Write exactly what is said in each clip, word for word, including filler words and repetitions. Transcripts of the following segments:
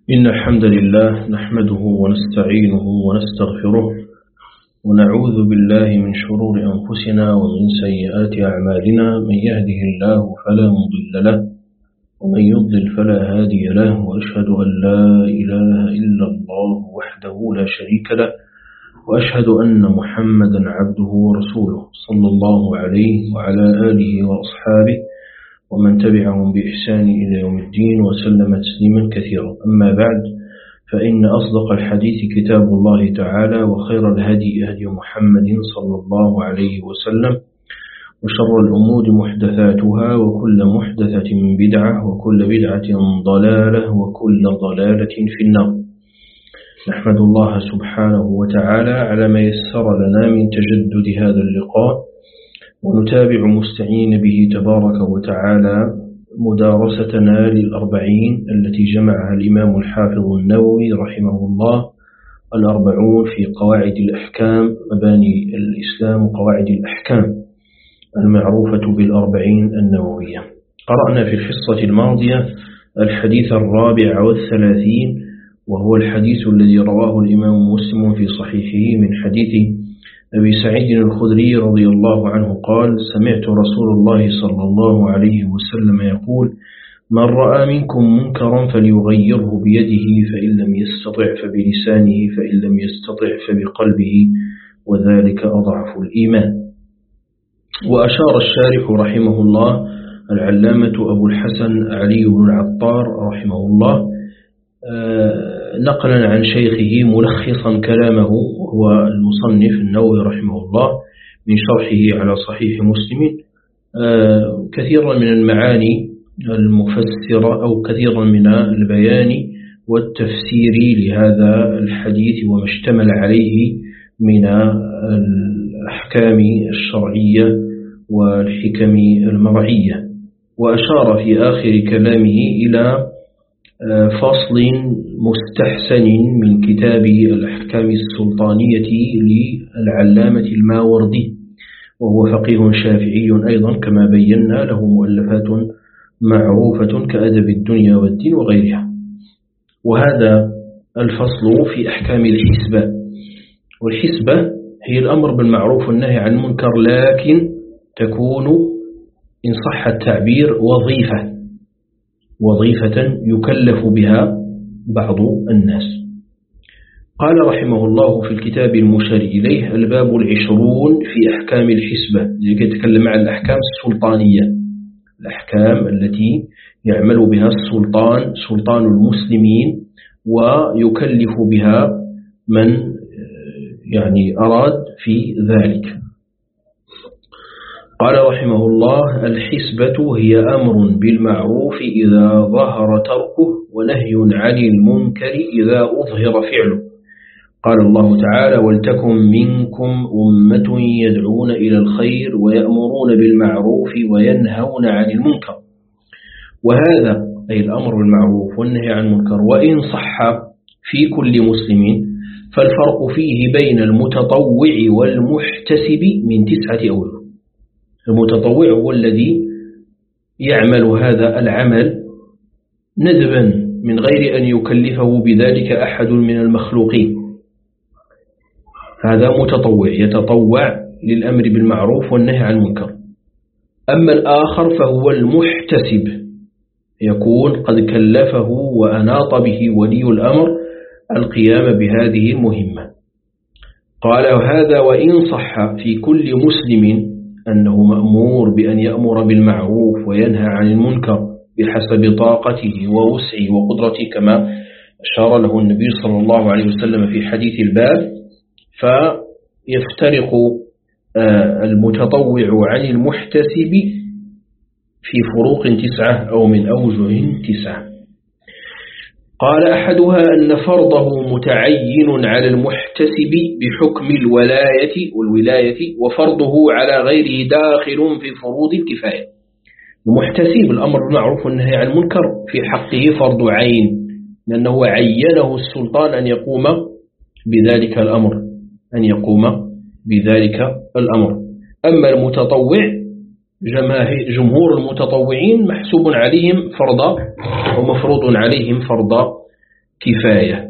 إن الحمد لله نحمده ونستعينه ونستغفره ونعوذ بالله من شرور أنفسنا ومن سيئات أعمالنا. من يهده الله فلا مضل له ومن يضلل فلا هادي له، وأشهد أن لا إله إلا الله وحده لا شريك له، وأشهد أن محمدا عبده ورسوله صلى الله عليه وعلى آله وأصحابه ومن تبعهم بإحسان إلى يوم الدين وسلم تسليما كثيرا. أما بعد، فإن أصدق الحديث كتاب الله تعالى، وخير الهدي هدي محمد صلى الله عليه وسلم، وشر الأمور محدثاتها، وكل محدثة بدعة، وكل بدعة ضلالة، وكل ضلالة في النار. نحمد الله سبحانه وتعالى على ما يسر لنا من تجدد هذا اللقاء، ونتابع مستعين به تبارك وتعالى مدارستنا للأربعين التي جمعها الإمام الحافظ النووي رحمه الله، الأربعون في قواعد الأحكام، مباني الإسلام قواعد الأحكام المعروفة بالأربعين النووية. قرأنا في الحصة الماضية الحديث الرابع والثلاثين، وهو الحديث الذي رواه الإمام مسلم في صحيحه من حديث أبي سعيد الخدري رضي الله عنه قال: سمعت رسول الله صلى الله عليه وسلم يقول: من رأى منكم منكرا فليغيره بيده، فإن لم يستطع فبلسانه، فإن لم يستطع فبقلبه، وذلك أضعف الإيمان. وأشار الشارح رحمه الله العلامة أبو الحسن علي بن العطار رحمه الله نقلا عن شيخه ملخصا كلامه، وهو المصنف النووي رحمه الله، من شرحه على صحيح مسلم، كثيرا من المعاني المفسرة أو كثيرا من البيان والتفسير لهذا الحديث وما اشتمل عليه من الأحكام الشرعية والحكم المرعية. وأشار في آخر كلامه إلى فصل مستحسن من كتاب الأحكام السلطانية للعلامة الماوردي، وهو فقيه شافعي أيضا كما بينا، له مؤلفات معروفة كأدب الدنيا والدين وغيرها. وهذا الفصل في أحكام الحسبة. والحسبة هي الأمر بالمعروف والنهي عن المنكر، لكن تكون إن صح التعبير وظيفة وظيفة يكلف بها بعض الناس. قال رحمه الله في الكتاب المشار إليه: الباب العشرون في أحكام الحسبة، يتكلم عن الأحكام السلطانية، الأحكام التي يعمل بها السلطان سلطان المسلمين ويكلف بها من يعني أراد في ذلك. قال رحمه الله: الحسبة هي أمر بالمعروف إذا ظهر تركه، ونهي عن المنكر إذا أظهر فعله. قال الله تعالى: ولتكن منكم أمة يدعون إلى الخير ويأمرون بالمعروف وينهون عن المنكر. وهذا أي الأمر بالمعروف والنهي عن المنكر وإن صح في كل مسلم، فالفرق فيه بين المتطوع والمحتسب من تسعة أوجه. المتطوع هو الذي يعمل هذا العمل ندبا من غير أن يكلفه بذلك أحد من المخلوقين، هذا متطوع يتطوع للأمر بالمعروف والنهي عن المنكر. أما الآخر فهو المحتسب، يكون قد كلفه وأناط به ولي الأمر القيام بهذه المهمة. قال: هذا وإن صح في كل مسلم أنه مأمور بأن يأمر بالمعروف وينهى عن المنكر بحسب طاقته ووسعه وقدرته، كما أشار له النبي صلى الله عليه وسلم في حديث الباب. فيفترق المتطوع عن المحتسب في فروق تسعة أو من أوجه تسعة. قال: أحدها أن فرضه متعين على المحتسب بحكم الولاية والولاية، وفرضه على غيره داخل في فروض الكفاية. المحتسب الأمر بالمعروف والنهي عن المنكر في حقه فرض عين، لأنه عينه السلطان أن يقوم بذلك الأمر أن يقوم بذلك الأمر. أما المتطوع جمهور المتطوعين محسوب عليهم فرضا ومفروض عليهم فرضا كفاية.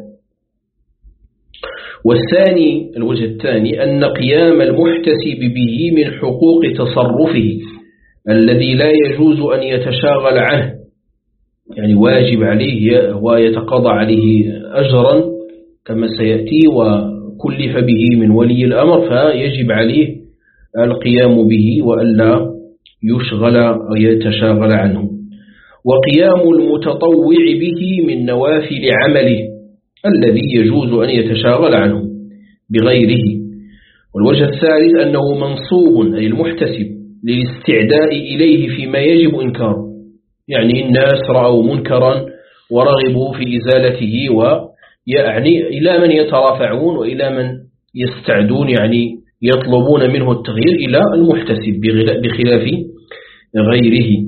والثاني الوجه الثاني أن قيام المحتسب به من حقوق تصرفه الذي لا يجوز أن يتشاغل عنه، يعني واجب عليه ويتقاضى عليه أجرا كما سيأتي وكلف به من ولي الأمر، فيجب عليه القيام به وألا يشغل أو يتشاغل عنه. وقيام المتطوع به من نوافل عمله الذي يجوز أن يتشاغل عنه بغيره. والوجه الثالث أنه منصوب أي المحتسب للاستعداء إليه فيما يجب إنكاره، يعني الناس رأوا منكرا ورغبوا في إزالته، ويعني إلى من يترافعون وإلى من يستعدون، يعني يطلبون منه التغيير إلى المحتسب بخلاف غيره.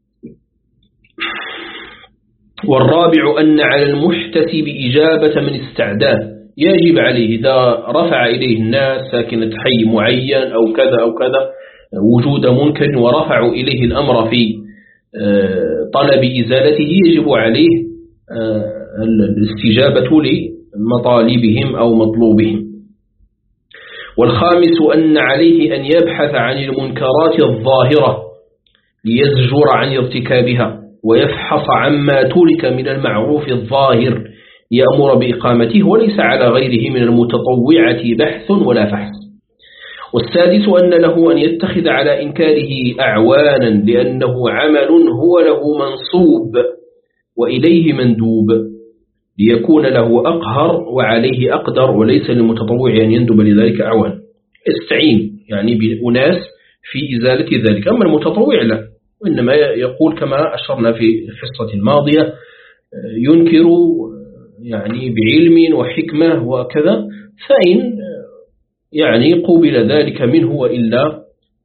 والرابع أن على المحتسب إجابة من استعداه، يجب عليه إذا رفع إليه الناس ساكنة حي معين أو كذا أو كذا وجود منكر ورفعوا إليه الأمر في طلب إزالته، يجب عليه الاستجابة لمطالبهم أو مطلوبهم. والخامس أن عليه أن يبحث عن المنكرات الظاهرة ليزجر عن ارتكابها ويفحص عما ترك من المعروف الظاهر يأمر بإقامته، وليس على غيره من المتطوعة بحث ولا فحص. والسادس أن له أن يتخذ على إنكاره أعوانا لأنه عمل هو له منصوب وإليه مندوب ليكون له أقهر وعليه أقدر، وليس للمتطوع أن يندب لذلك أعوان، استعين يعني بأناس في إزالة ذلك. أما المتطوع لا، وإنما يقول كما أشرنا في الحصة الماضية ينكر يعني بعلم وحكمة وكذا، فإن يعني قبل ذلك منه، وإلا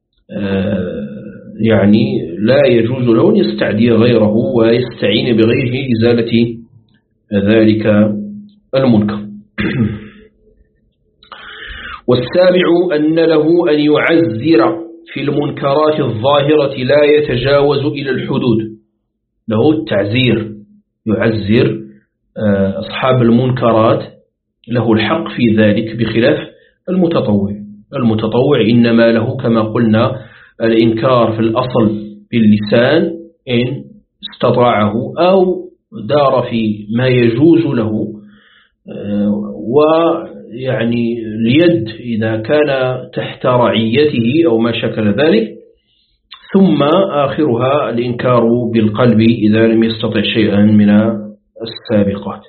يعني لا يجوز له أن يستعدي غيره ويستعين بغيره لإزالة ذلك المنكر. والسابع أن له أن يعزر في المنكرات الظاهرة لا يتجاوز إلى الحدود، له التعزير، يعزر أصحاب المنكرات، له الحق في ذلك بخلاف المتطوع. المتطوع إنما له كما قلنا الإنكار في الأصل باللسان إن استطاعه أو دار في ما يجوز له، ويعني اليد إذا كان تحت رعيته أو ما شكل ذلك، ثم آخرها الإنكار بالقلب إذا لم يستطع شيئا من السابقات.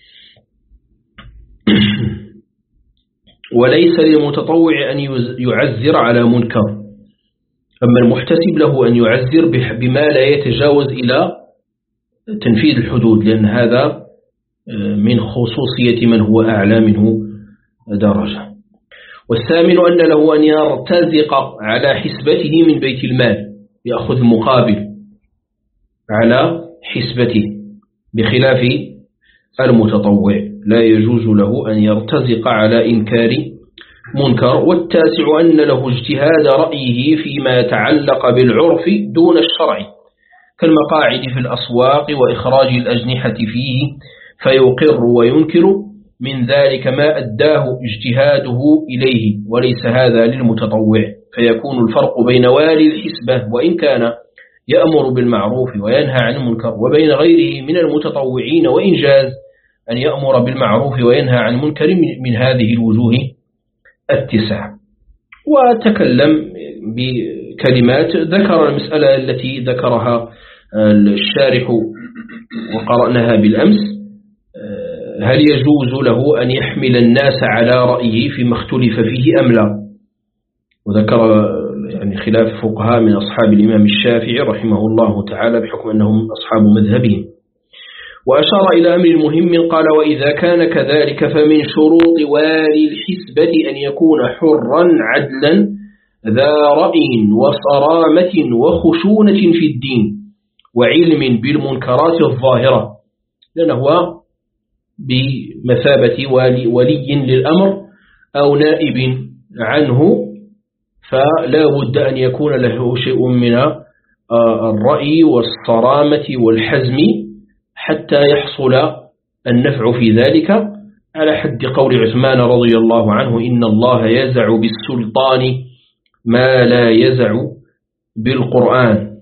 وليس للمتطوع أن يعزر على منكر، أما المحتسب له أن يعزر بما لا يتجاوز إلى تنفيذ الحدود، لأن هذا من خصوصية من هو أعلى منه درجة. والثامن أن له أن يرتزق على حسبته من بيت المال، يأخذ المقابل على حسبته بخلاف المتطوع، لا يجوز له أن يرتزق على إنكار منكر. والتاسع أن له اجتهاد رأيه فيما يتعلق بالعرف دون الشرع كالمقاعد في الأسواق وإخراج الأجنحة فيه فيقر وينكر، من ذلك ما أداه اجتهاده إليه، وليس هذا للمتطوع، فيكون الفرق بين والي الحسبة وإن كان يأمر بالمعروف وينهى عن المنكر وبين غيره من المتطوعين وإن جاز أن يأمر بالمعروف وينهى عن منكر من هذه الوجوه التسع. وتكلم بكلمات ذكر المسألة التي ذكرها الشارح وقرأناها بالأمس، هل يجوز له أن يحمل الناس على رأيه فيما اختلف فيه أم لا؟ وذكر يعني خلاف فقهاء من أصحاب الإمام الشافعي رحمه الله تعالى بحكم أنهم أصحاب مذهبهم. وأشار إلى أمر مهم قال: وإذا كان كذلك فمن شروط والي الحسبة أن يكون حرا عدلا ذا رأي وصرامة وخشونة في الدين وعلم بالمنكرات الظاهرة، لأنه هو بمثابة ولي, ولي للأمر أو نائب عنه، فلا بد أن يكون له شيء من الرأي والصرامة والحزم حتى يحصل النفع في ذلك، على حد قول عثمان رضي الله عنه: إن الله يزع بالسلطان ما لا يزع بالقرآن.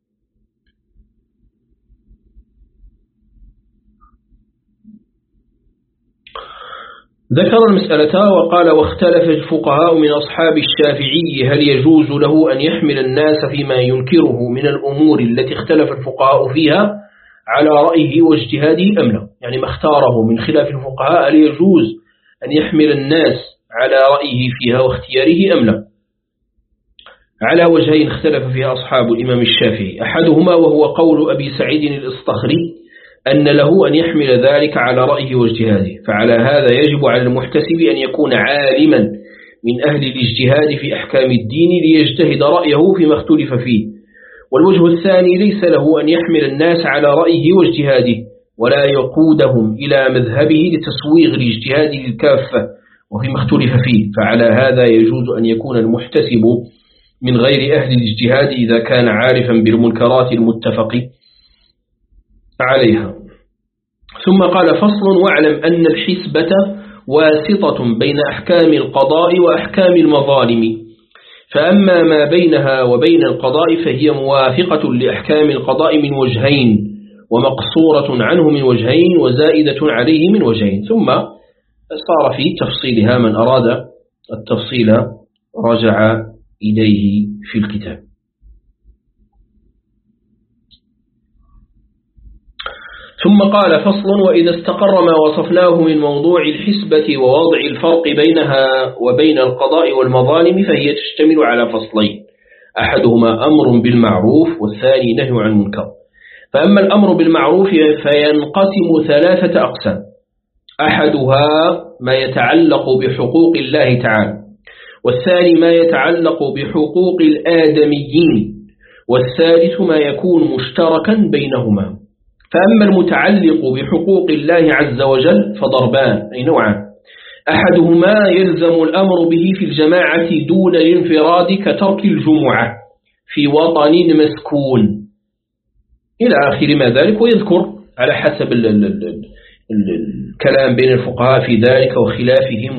ذكر المسألة وقال: واختلف الفقهاء من أصحاب الشافعي هل يجوز له أن يحمل الناس فيما ينكره من الأمور التي اختلف الفقهاء فيها على رأيه واجتهاده أم لا؟ يعني ما اختاره من خلاف الفقهاء هل يجوز أن يحمل الناس على رأيه فيها واختياره أم لا؟ على وجهين اختلف فيها أصحاب الإمام الشافعي، أحدهما وهو قول أبي سعيد الإصطخري أن له أن يحمل ذلك على رأيه واجتهاده، فعلى هذا يجب على المحتسب أن يكون عالما من أهل الاجتهاد في أحكام الدين ليجتهد رأيه فيما اختلف فيه. والوجه الثاني ليس له أن يحمل الناس على رأيه واجتهاده ولا يقودهم إلى مذهبه لتسويغ الاجتهاد للكافة وفيما اختلف فيه، فعلى هذا يجوز أن يكون المحتسب من غير أهل الاجتهاد إذا كان عارفا بالمنكرات المتفق عليها. ثم قال: فصل: واعلم أن الحسبة واسطة بين أحكام القضاء وأحكام المظالم، فأما ما بينها وبين القضاء فهي موافقة لأحكام القضاء من وجهين ومقصورة عنه من وجهين وزائدة عليه من وجهين. ثم صار في تفصيلها، من أراد التفصيل رجع إليه في الكتاب. ثم قال: فصل: وإذا استقر ما وصفناه من موضوع الحسبة ووضع الفرق بينها وبين القضاء والمظالم فهي تشتمل على فصلين، أحدهما أمر بالمعروف والثاني نهي عن المنكر. فأما الأمر بالمعروف فينقسم ثلاثة أقسام: أحدها ما يتعلق بحقوق الله تعالى، والثاني ما يتعلق بحقوق الآدميين، والثالث ما يكون مشتركا بينهما. فأما المتعلق بحقوق الله عز وجل فضربان، أي نوعان: أحدهما يلزم الأمر به في الجماعة دون الانفراد كترك الجمعة في وطن مسكون إلى آخر ما ذلك، ويذكر على حسب ال ال ال ال الكلام بين الفقهاء في ذلك وخلافهم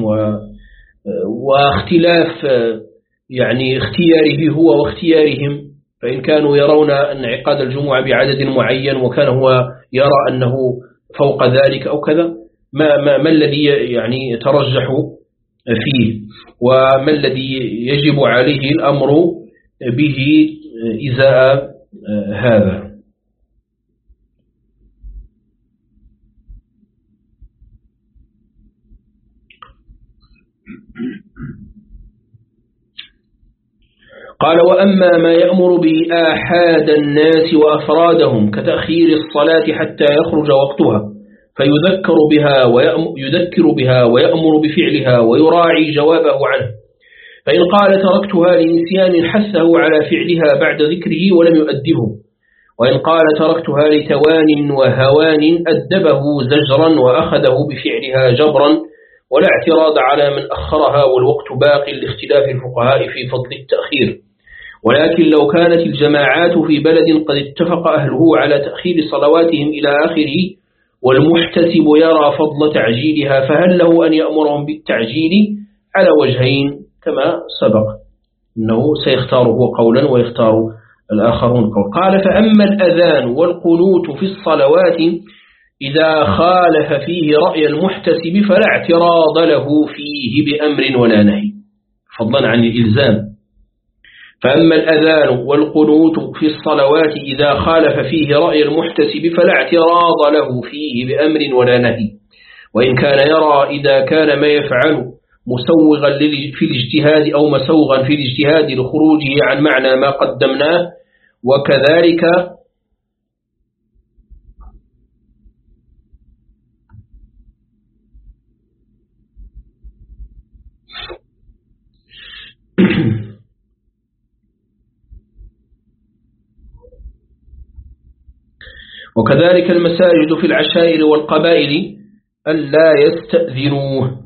واختلاف يعني اختياره هو واختيارهم، فإن كانوا يرون أن انعقاد الجمعة بعدد معين وكان هو يرى أنه فوق ذلك أو كذا، ما, ما, ما الذي يعني يترجح فيه وما الذي يجب عليه الأمر به إزاء هذا. قال: وأما ما يأمر به آحاد الناس وأفرادهم كتأخير الصلاة حتى يخرج وقتها فيذكر بها ويذكر بها ويأمر بفعلها ويراعي جوابه عنه، فإن قال تركتها لنسيان حثه على فعلها بعد ذكره ولم يؤدبه، وإن قال تركتها لتوان وهوان أدبه زجرا وأخذه بفعلها جبرا، ولا اعتراض على من أخرها والوقت باق لاختلاف الفقهاء في فضل التأخير. ولكن لو كانت الجماعات في بلد قد اتفق أهله على تأخير صلواتهم إلى آخره والمحتسب يرى فضل تعجيلها فهل له أن يأمرهم بالتعجيل؟ على وجهين كما سبق، إنه سيختار هو قولا ويختار الآخرون قول. قال: فأما الأذان والقنوت في الصلوات إذا خالف فيه رأي المحتسب فلا اعتراض له فيه بأمر ولا نهي، فضلا عن الإلزام. فأما الأذان والقنوت في الصلوات إذا خالف فيه رأي المحتسب فلا اعتراض له فيه بأمر ولا نهي، وإن كان يرى إذا كان ما يفعل مسوغا في الاجتهاد أو مسوغا في الاجتهاد لخروجه عن معنى ما قدمناه. وكذلك وكذلك المساجد في العشائر والقبائل ألا يستأذنوه.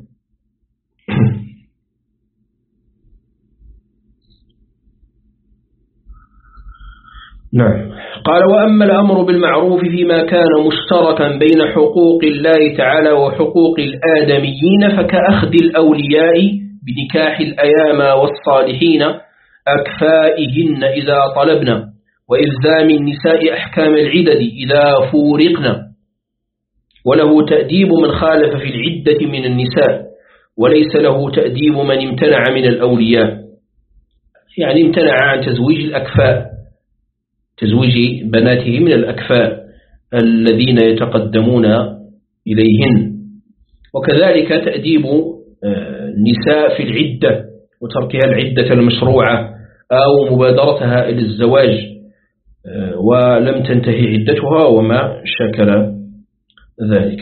نعم. قال وأما الأمر بالمعروف فيما كان مشتركا بين حقوق الله تعالى وحقوق الآدميين فكأخذ الأولياء بنكاح الأيام والصالحين أكفائهن إذا طلبنا وإلزام النساء أحكام العدد إذا فورقنا، وله تأديب من خالف في العدة من النساء وليس له تأديب من امتنع من الأولياء، يعني امتنع عن تزويج الأكفاء، تزويج بناته من الأكفاء الذين يتقدمون إليهن، وكذلك تأديب النساء في العدة وتركها العدة المشروعة أو مبادرتها إلى الزواج ولم تنتهي عدتها وما شكل ذلك.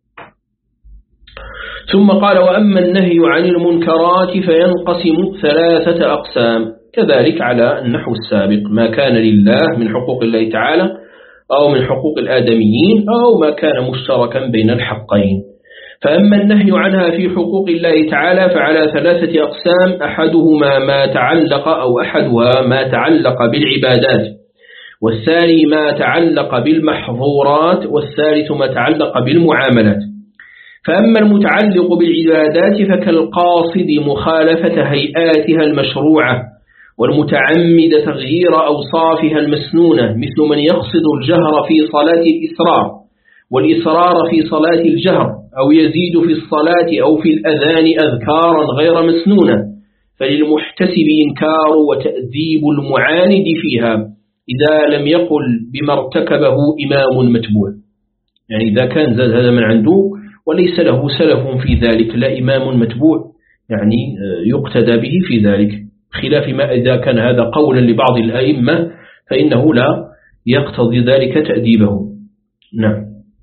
ثم قال وأما النهي عن المنكرات فينقسم ثلاثة أقسام، كذلك على النحو السابق، ما كان لله من حقوق الله تعالى أو من حقوق الآدميين أو ما كان مشتركا بين الحقين. فأما النهي عنها في حقوق الله تعالى فعلى ثلاثة أقسام، أحدهما ما تعلق أو أحدها ما تعلق بالعبادات، والثاني ما تعلق بالمحظورات، والثالث ما تعلق بالمعاملات. فأما المتعلق بالعبادات فكالقاصد مخالفة هيئاتها المشروعة، والمتعمد تغيير أوصافها المسنونة، مثل من يقصد الجهر في صلاة الإسرار والإصرار في صلاة الجهر، أو يزيد في الصلاة أو في الأذان أذكارا غير مسنونة، فللمحتسب إنكار وتأديب المعاند فيها إذا لم يقل بما ارتكبه إمام متبوع، يعني إذا كان زاد هذا من عنده وليس له سلف في ذلك، لا إمام متبوع يعني يقتدى به في ذلك، خلاف ما إذا كان هذا قولا لبعض الأئمة فإنه لا يقتضي ذلك تأديبه. نعم.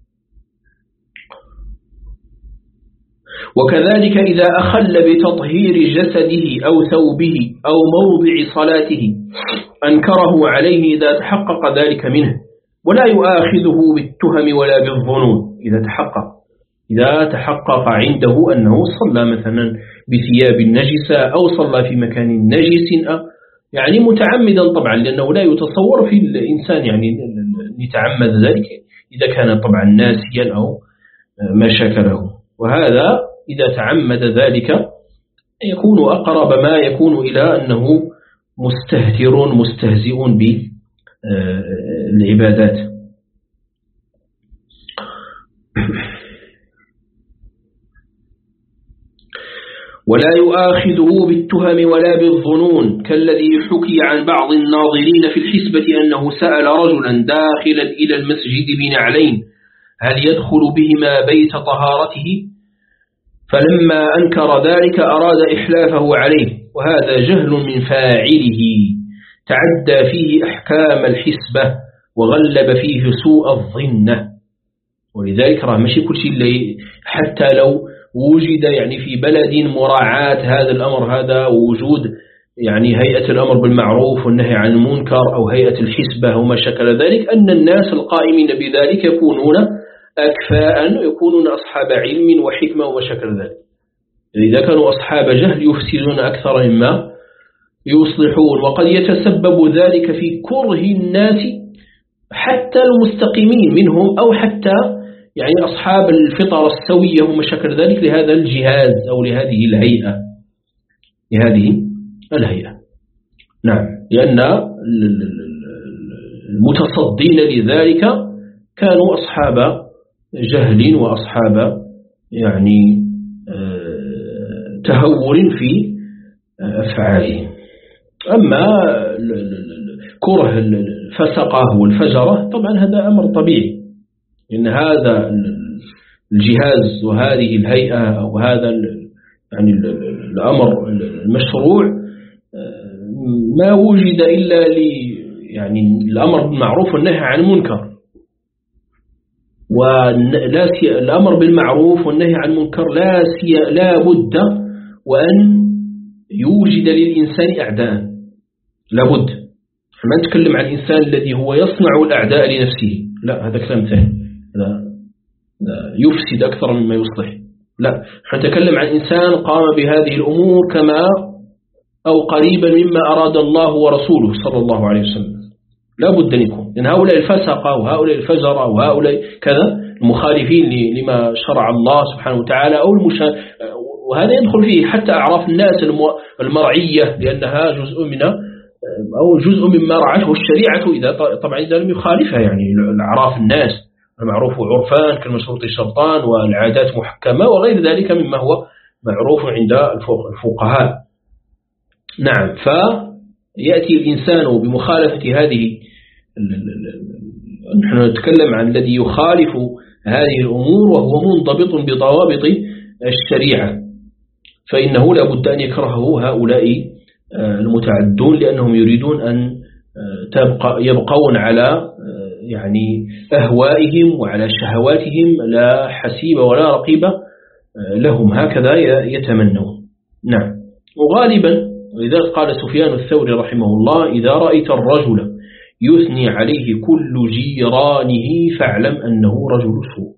وكذلك إذا أخل بتطهير جسده أو ثوبه أو موضع صلاته أنكره عليه إذا تحقق ذلك منه، ولا يؤاخذه بالتهم ولا بالظنون إذا تحقق إذا تحقق عنده أنه صلى مثلا بثياب نجسة أو صلى في مكان نجس، يعني متعمدا طبعا، لأنه لا يتصور في الإنسان يعني يتعمد ذلك إذا كان طبعا ناسيا أو ما شكله، وهذا إذا تعمد ذلك يكون أقرب ما يكون إلى أنه مستهتر مستهزئ بالعبادات. ولا يؤاخذه بالتهم ولا بالظنون، كالذي حكي عن بعض الناظرين في الحسبة أنه سأل رجلا داخلا إلى المسجد بنعلين هل يدخل بهما بيت طهارته، فلما أنكر ذلك أراد إحلافه عليه، وهذا جهل من فاعله تعدى فيه أحكام الحسبة وغلب فيه سوء الظن. ولذلك راه ماشي كل شيء، حتى لو وجد يعني في بلد مراعاة هذا الأمر، هذا وجود يعني هيئة الأمر بالمعروف والنهي عن المنكر أو هيئة الحسبة وما شكل ذلك، أن الناس القائمين بذلك يكونون أكفاء ويكونون أصحاب علم وحكمة وما شكل ذلك. إذا كانوا أصحاب جهل يفسدون أكثر مما يصلحون، وقد يتسبب ذلك في كره الناس حتى المستقيمين منهم أو حتى يعني أصحاب الفطرة السوية وما شكل ذلك لهذا الجهاز أو لهذه الهيئة لهذه الهيئة. نعم، لأن المتصدين لذلك كانوا أصحاب جهل وأصحاب يعني تهور في أفعالهم. أما كره الفسقة والفجرة طبعا هذا أمر طبيعي، إن هذا الجهاز وهذه الهيئة أو هذا يعني الأمر المشروع ما وجد إلا ل يعني الأمر بالمعروف والنهي عن المنكر، ولا الأمر بالمعروف والنهي عن المنكر لا لا بد وأن يوجد للإنسان أعداء، لا بد. ما نتكلم عن الإنسان الذي هو يصنع الأعداء لنفسه، لا هذا كلام ثاني، لا يفسد أكثر مما يصلح. لا، نتكلم عن إنسان قام بهذه الأمور كما أو قريبا مما أراد الله ورسوله صلى الله عليه وسلم، لا بد أن يكون، لأن هؤلاء الفسقة وهؤلاء الفجرة وهؤلاء كذا المخالفين لما شرع الله سبحانه وتعالى أو المشا... وهذا يدخل فيه حتى أعراف الناس المرعية، لأنها جزء من أو جزء مما رعته الشريعة إذا طبعا إذا لم يخالفها، يعني الأعراف الناس المعروف عرفان كالمشروط الشرطان والعادات محكمة وغير ذلك مما هو معروف عند الفقهاء. نعم، فيأتي الإنسان بمخالفة هذه، نحن نتكلم عن الذي يخالف هذه الأمور وهو منضبط بضوابط الشريعة، فإنه لا بد أن يكرهه هؤلاء المتعدون، لأنهم يريدون أن تبقى يبقون على يعني أهوائهم وعلى شهواتهم لا حسيب ولا رقيب لهم، هكذا يتمنون. نعم، وغالبا ولذلك قال سفيان الثوري رحمه الله: إذا رأيت الرجل يثني عليه كل جيرانه فاعلم أنه رجل سوء.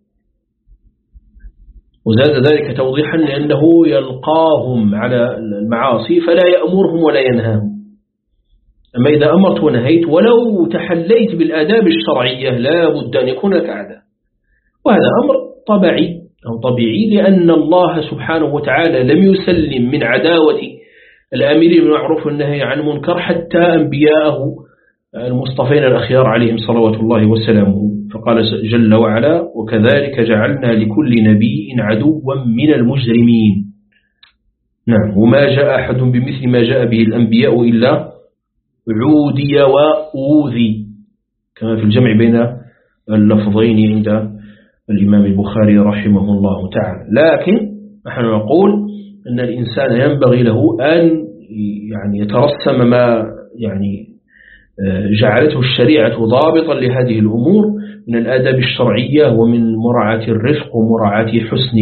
وزاد ذلك توضيحا لأنه يلقاهم على المعاصي فلا يأمرهم ولا ينهاهم. أما إذا أمرت ونهيت ولو تحليت بالآداب الشرعية لا بد أن يكون لك أعداء، وهذا أمر طبيعي أو طبيعي، لأن الله سبحانه وتعالى لم يسلم من عداوة الآمرين بالمعروف والنهي عن المنكر حتى أنبياءه المصطفين الأخيار عليهم صلوات الله وسلامه، فقال جل وعلا: وكذلك جعلنا لكل نبي عدوا من المجرمين. نعم، وما جاء أحد بمثل ما جاء به الأنبياء إلا عودي وأوذي، كما في الجمع بين اللفظين عند الإمام البخاري رحمه الله تعالى. لكن نحن نقول أن الإنسان ينبغي له أن يعني يترسم ما يعني جعلته الشريعة ضابطا لهذه الأمور من الآداب الشرعية ومن مراعاة الرفق ومراعاة حسن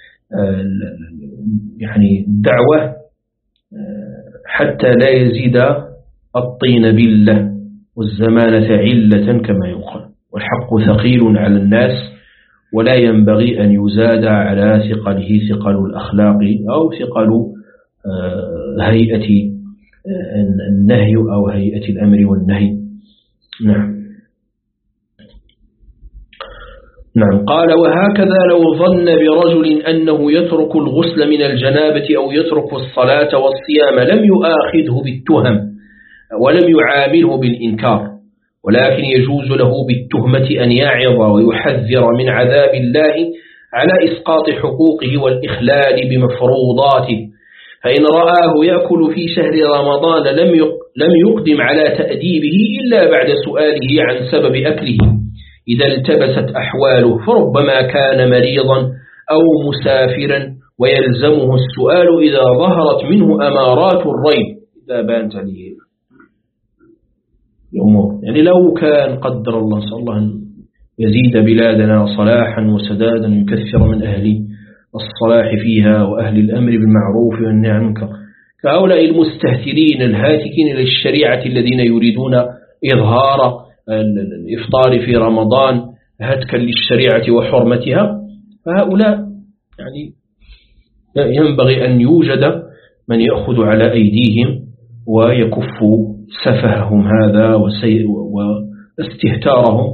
يعني الدعوة، حتى لا يزيد الطين بلة والزمانة علة كما يقال، والحق ثقيل على الناس ولا ينبغي أن يزاد على ثقله ثقل الأخلاق أو ثقل هيئة النهي أو هيئة الأمر والنهي. نعم نعم قال: وهكذا لو ظن برجل أنه يترك الغسل من الجنابة أو يترك الصلاة والصيام لم يؤاخذه بالتهم ولم يعامله بالإنكار، ولكن يجوز له بالتهمة أن يعظ ويحذر من عذاب الله على إسقاط حقوقه والإخلال بمفروضاته، فإن رآه يأكل في شهر رمضان لم يقدم على تأديبه إلا بعد سؤاله عن سبب أكله إذا التبست أحواله، فربما كان مريضا أو مسافرا ويلزمه السؤال إذا ظهرت منه أمارات الريب إذا بانت له الأمور. يعني لو كان قدر الله صلى الله أن يزيد بلادنا صلاحا وسدادا يكثر من أهل الصلاح فيها وأهل الأمر بالمعروف والنهي عن المنكر كهؤلاء المستهترين الهاتكين للشريعة الذين يريدون إظهار الإفطار في رمضان هتكا للشريعة وحرمتها، فهؤلاء يعني ينبغي أن يوجد من يأخذ على أيديهم ويكف سفههم هذا واستهتارهم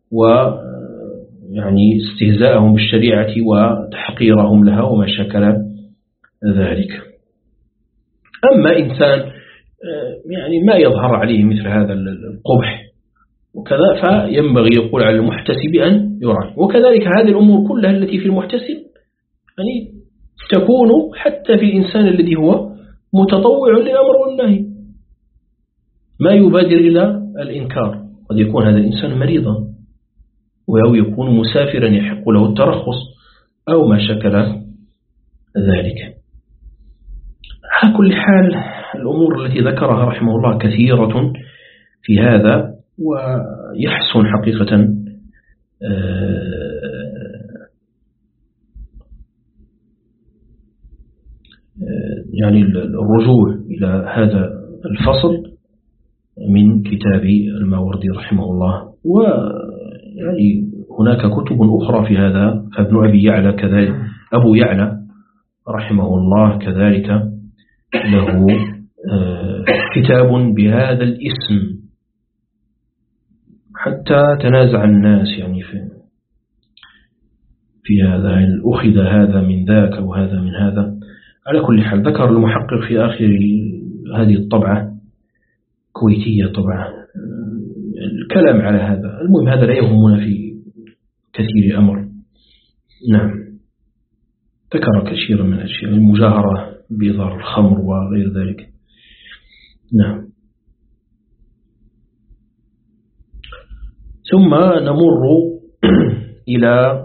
ويعني استهزاءهم بالشريعة وتحقيرهم لها وما شكل ذلك. أما إنسان يعني ما يظهر عليه مثل هذا القبح وكذا فينبغي يقول على المحتسب أن يراعي، وكذلك هذه الأمور كلها التي في المحتسب يعني تكون حتى في الإنسان الذي هو متطوع للأمر والنهي ما يبادر إلى الإنكار، قد يكون هذا الإنسان مريضا أو يكون مسافرا يحق له الترخص أو ما شكل ذلك. على كل حال الأمور التي ذكرها رحمه الله كثيرة في هذا، ويحسن حقيقة يعني الرجوع إلى هذا الفصل من كتاب الماوردي رحمه الله. ويعني هناك كتب أخرى في هذا، فابن أبي يعلى كذلك أبو يعلى رحمه الله كذلك له كتاب بهذا الاسم حتى تنازع الناس يعني في في هذا، هل أخذ هذا من ذاك أو هذا من هذا. على كل حال ذكر المحقق في آخر هذه الطبعة كويتية طبعا الكلام على هذا. المهم هذا لا يهمنا في كثير أمر. نعم ذكر كثيرا من الأشياء، المجاهرة بإظهار الخمر وغير ذلك. نعم. ثم نمر إلى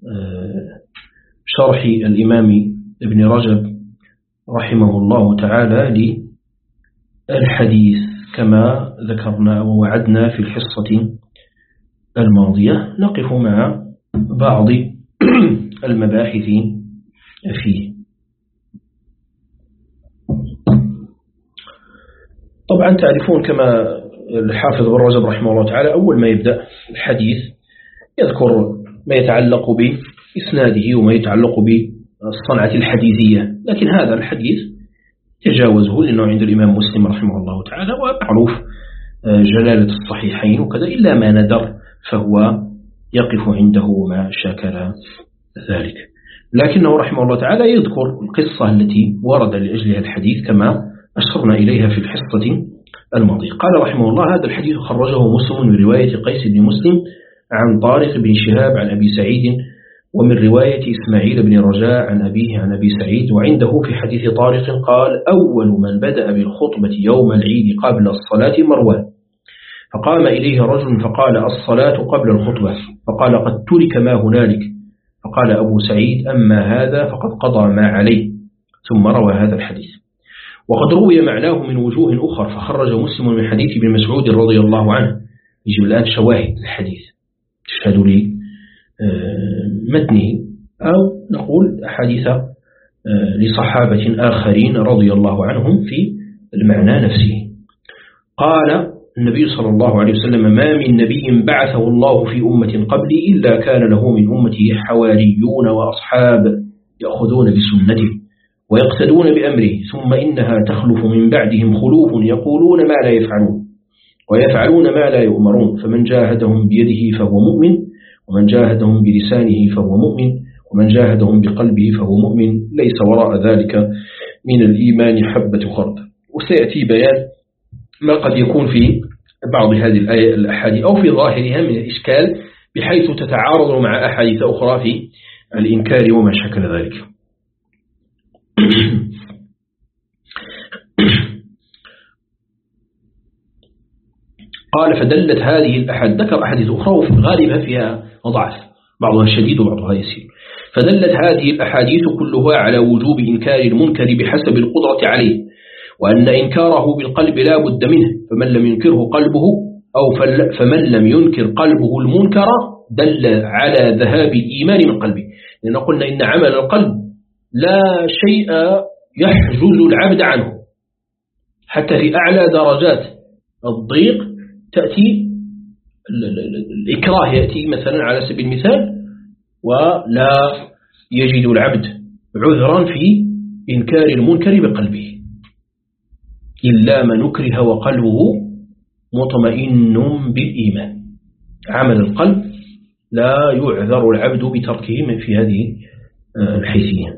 شرح الإمام ابن رجب رحمه الله تعالى للحديث كما ذكرنا ووعدنا في الحصة الماضية. نقف مع بعض المباحث فيه. طبعا تعرفون كما الحافظ ابن رجب رحمه الله تعالى أول ما يبدأ الحديث يذكر ما يتعلق بإسناده وما يتعلق بالصنعة الحديثية، لكن هذا الحديث تجاوزه لأنه عند الإمام مسلم رحمه الله تعالى ومعروف جلالة الصحيحين وكذا، إلا ما ندر فهو يقف عنده ما شاكل ذلك. لكنه رحمه الله تعالى يذكر القصة التي ورد لأجلها الحديث كما أشرنا إليها في الحصة الماضية. قال رحمه الله: هذا الحديث خرجه مسلم من رواية قيس بن مسلم عن طارق بن شهاب عن أبي سعيد، ومن رواية إسماعيل بن رجاء عن أبيه عن أبي سعيد. وعنده في حديث طارق قال: أول من بدأ بالخطبة يوم العيد قبل الصلاة مروان، فقام إليه رجل فقال: الصلاة قبل الخطبة، فقال: قد ترك ما هنالك. فقال أبو سعيد: أما هذا فقد قضى ما عليه. ثم روى هذا الحديث. وقد روي معناه من وجوه أخرى، فخرج مسلم من حديث ابن مسعود رضي الله عنه. يجب الآن شواهد الحديث تشهد لي متنه، أو نقول حديث لصحابة آخرين رضي الله عنهم في المعنى نفسه. قال النبي صلى الله عليه وسلم: ما من نبي بعثه الله في أمة قبلي إلا كان له من أمته حواريون وأصحاب يأخذون بسنته ويقتدون بأمره، ثم إنها تخلف من بعدهم خلوف يقولون ما لا يفعلون ويفعلون ما لا يؤمرون، فمن جاهدهم بيده فهو مؤمن، ومن جاهدهم بلسانه فهو مؤمن، ومن جاهدهم بقلبه فهو مؤمن، ليس وراء ذلك من الإيمان حبة خردل. وسيأتي بيان ما قد يكون في بعض هذه الآية الأحاديث أو في ظاهرها من الإشكال بحيث تتعارض مع أحاديث أخرى في الإنكار وما شكل ذلك. قال: فدلت هذه الأحاديث، ذكر أحاديث أخرى وغالبها فيها ضعف، بعضها شديد وبعضها يسير. فدلت هذه الأحاديث كلها على وجوب إنكار المنكر بحسب القدرة عليه، وأن إنكاره بالقلب لا بد منه، فمن لم ينكره قلبه أو فمن لم ينكر قلبه المنكر دل على ذهاب الإيمان من قلبه. لأن قلنا إن عمل القلب لا شيء يحجز العبد عنه، حتى في أعلى درجات الضيق تأتي الإكراه، يأتي مثلا على سبيل المثال ولا يجد العبد عذرا في إنكار المنكر بقلبه إلا من نكره وقلبه مطمئن بالإيمان. عمل القلب لا يعذر العبد بتركه في هذه الحيثية.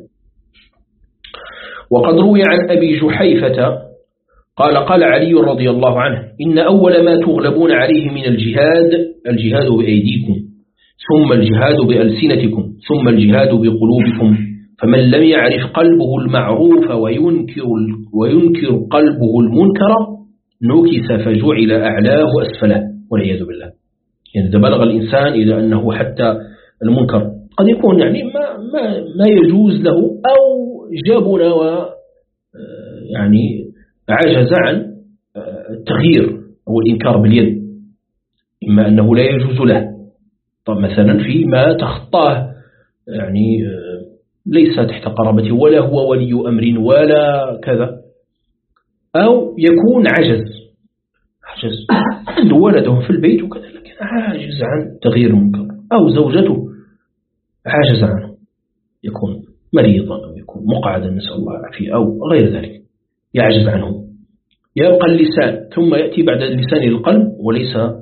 وقد روي عن أبي جحيفة قال: قال علي رضي الله عنه: إن أول ما تغلبون عليه من الجهاد الجهاد بأيديكم، ثم الجهاد بألسنتكم، ثم الجهاد بقلوبكم، فمن لم يعرف قلبه المعروف وينكر, وينكر قلبه المنكر نكس فجعل أعلاه أسفله، والعياذ بالله. يعني إذا بلغ الإنسان إلى أنه حتى المنكر قد يكون يعني ما, ما, ما يجوز له، أو جابنا و يعني عجز عن التغيير أو الإنكار باليد، إما أنه لا يجوز له، طب مثلا فيما تخطاه يعني ليس تحت قرابته ولا هو ولي أمر ولا كذا، أو يكون عجز عجز عنده ولده في البيت وكذا لكن عاجز عن تغيير المنكر، أو زوجته عاجز عنه، يكون مريضا أو يكون مقعدا نسأل الله العافية أو غير ذلك يعجز عنه. يبقى اللسان، ثم يأتي بعد اللسان القلب، وليس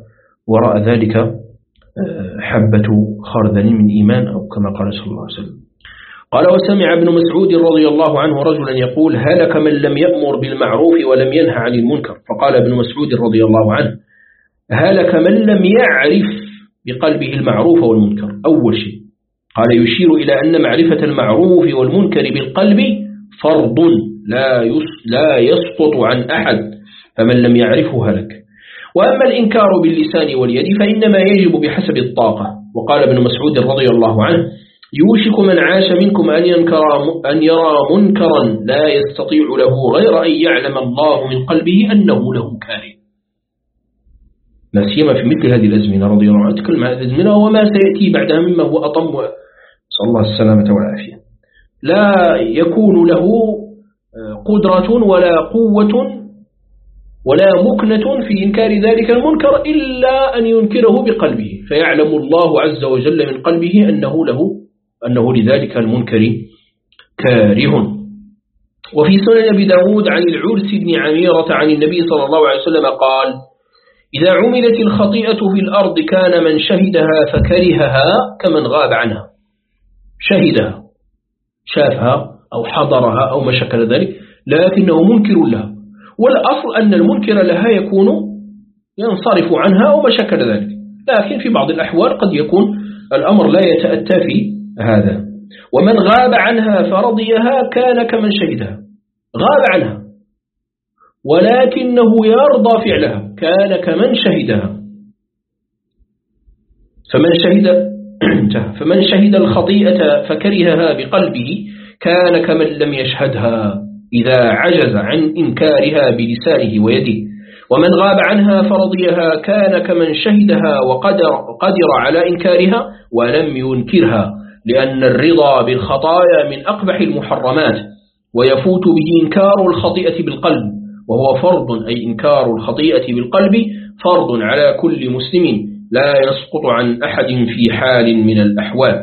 وراء ذلك حبة خردل من إيمان أو كما قال صلى الله عليه وسلم. قال وسمع ابن مسعود رضي الله عنه رجلا يقول هلك من لم يأمر بالمعروف ولم ينهى عن المنكر. فقال ابن مسعود رضي الله عنه هلك من لم يعرف بقلبه المعروف والمنكر. أول شيء قال يشير إلى أن معرفة المعروف والمنكر بالقلب فرض لا لا يسقط عن أحد، فمن لم يعرفه هلك. وأما الإنكار باللسان واليد فإنما يجب بحسب الطاقة. وقال ابن مسعود رضي الله عنه يوشك من عاش منكم أن, ينكر أن يرى منكرا لا يستطيع له غير أن يعلم الله من قلبه أنه له كاره. لا سيما في مثل هذه الأزمنة رضي الله عنه، أتكلم عن الأزمنة وما سيأتي بعدها مما هو أطم، نسأل الله السلامة والعافية. لا يكون له قدرة ولا قوة ولا مكنة في إنكار ذلك المنكر إلا أن ينكره بقلبه، فيعلم الله عز وجل من قلبه أنه له أنه لذلك المنكر كاره. وفي سنن أبي داود عن العرس بن عميرة عن النبي صلى الله عليه وسلم قال إذا عملت الخطيئة في الأرض كان من شهدها فكرهها كمن غاب عنها. شهدها شافها أو حضرها أو ما شكل ذلك لكنه منكر لها، والأصل أن المنكر لها يكون ينصرف عنها أو ما شكل ذلك، لكن في بعض الأحوال قد يكون الأمر لا يتأتى في هذا. ومن غاب عنها فرضيها كان كمن شهدها، غاب عنها ولكنه يرضى فعلها كان كمن شهدها. فمن شهد فمن شهد الخطيئة فكرهها بقلبه كان كمن لم يشهدها إذا عجز عن إنكارها بلسانه ويده. ومن غاب عنها فرضيها كان كمن شهدها وقدر قدر على إنكارها ولم ينكرها، لأن الرضا بالخطايا من أقبح المحرمات ويفوت به إنكار الخطيئة بالقلب، وهو فرض أي إنكار الخطيئة بالقلب فرض على كل مسلم لا يسقط عن أحد في حال من الأحوال.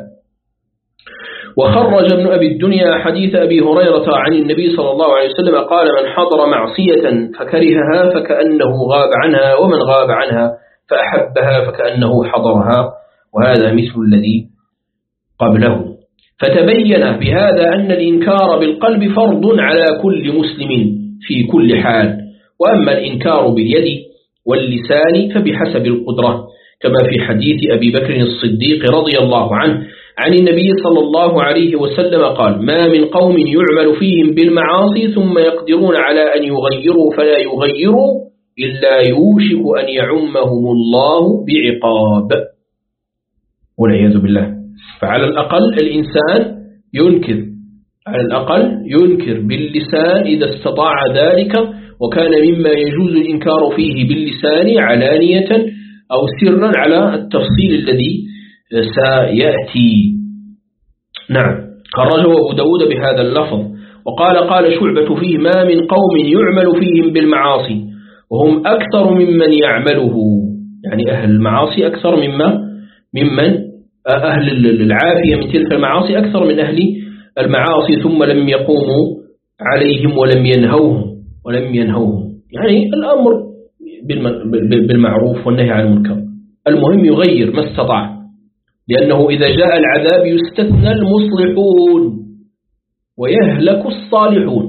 وخرج ابن أبي الدنيا حديث أبي هريرة عن النبي صلى الله عليه وسلم قال من حضر معصية فكرهها فكأنه غاب عنها، ومن غاب عنها فأحبها فكأنه حضرها، وهذا مثل الذي قبله. فتبين بهذا أن الإنكار بالقلب فرض على كل مسلم في كل حال، وأما الإنكار باليد واللسان فبحسب القدرة، كما في حديث أبي بكر الصديق رضي الله عنه عن النبي صلى الله عليه وسلم قال ما من قوم يعمل فيهم بالمعاصي ثم يقدرون على أن يغيروا فلا يغيروا إلا يوشك أن يعمهم الله بعقاب، والعياذ بالله. فعلى الأقل الإنسان ينكر، على الأقل ينكر باللسان إذا استطاع ذلك، وكان مما يجوز الإنكار فيه باللسان علانية أو سرا على التفصيل الذي سيأتي. نعم، خرجه أبو داود بهذا اللفظ. وقال قال شعبة فيه ما من قوم يعمل فيهم بالمعاصي وهم أكثر ممن يعمله، يعني أهل المعاصي أكثر مما ممن أهل العافية من تلك المعاصي أكثر من أهل المعاصي ثم لم يقوموا عليهم ولم ينهوهم ولم ينهوهم يعني الأمر بالمعروف والنهي عن المنكر، المهم يغير ما استطاع، لأنه إذا جاء العذاب يستثنى المصلحون ويهلك الصالحون.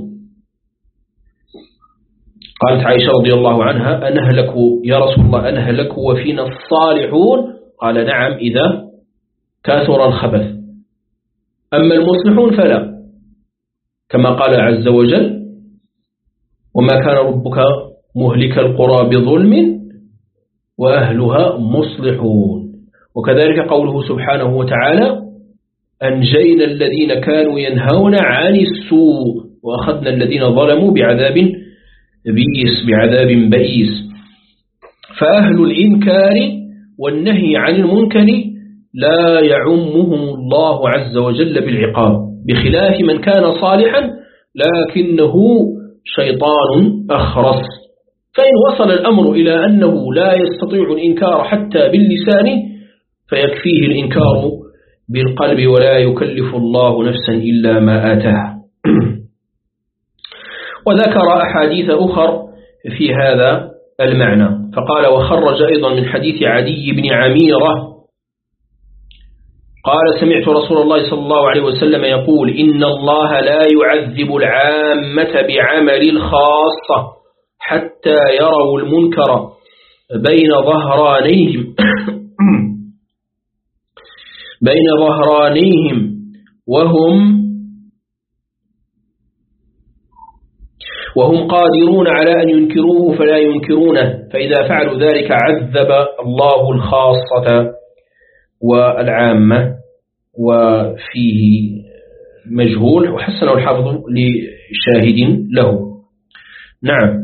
قالت عائشة رضي الله عنها أنهلك يا رسول الله أنهلك وفينا الصالحون؟ قال نعم إذا كاثر الخبث، أما المصلحون فلا، كما قال عز وجل وما كان ربك مهلك القرى بظلم وأهلها مصلحون. وكذلك قوله سبحانه وتعالى أنجينا الذين كانوا ينهون عن السوء وأخذنا الذين ظلموا بعذاب بئيس بعذاب بئيس. فأهل الإنكار والنهي عن المنكر لا يعمهم الله عز وجل بالعقاب، بخلاف من كان صالحا لكنه شيطان أخرس. فإن وصل الأمر إلى أنه لا يستطيع الإنكار حتى باللسان فيكفيه الإنكار بالقلب ولا يكلف الله نفسا إلا ما آتاها. وذكر أحاديث أخر في هذا المعنى، فقال وخرج أيضا من حديث عدي بن عميرة قال سمعت رسول الله صلى الله عليه وسلم يقول إن الله لا يعذب العامة بعمل الخاصة حتى يروا المنكر بين ظهرانيهم بين ظهرانيهم وهم وهم قادرون على أن ينكروه فلا ينكرونه، فإذا فعلوا ذلك عذب الله الخاصة والعامة. وفيه مجهول وحسنه الحافظ لشاهد له. نعم.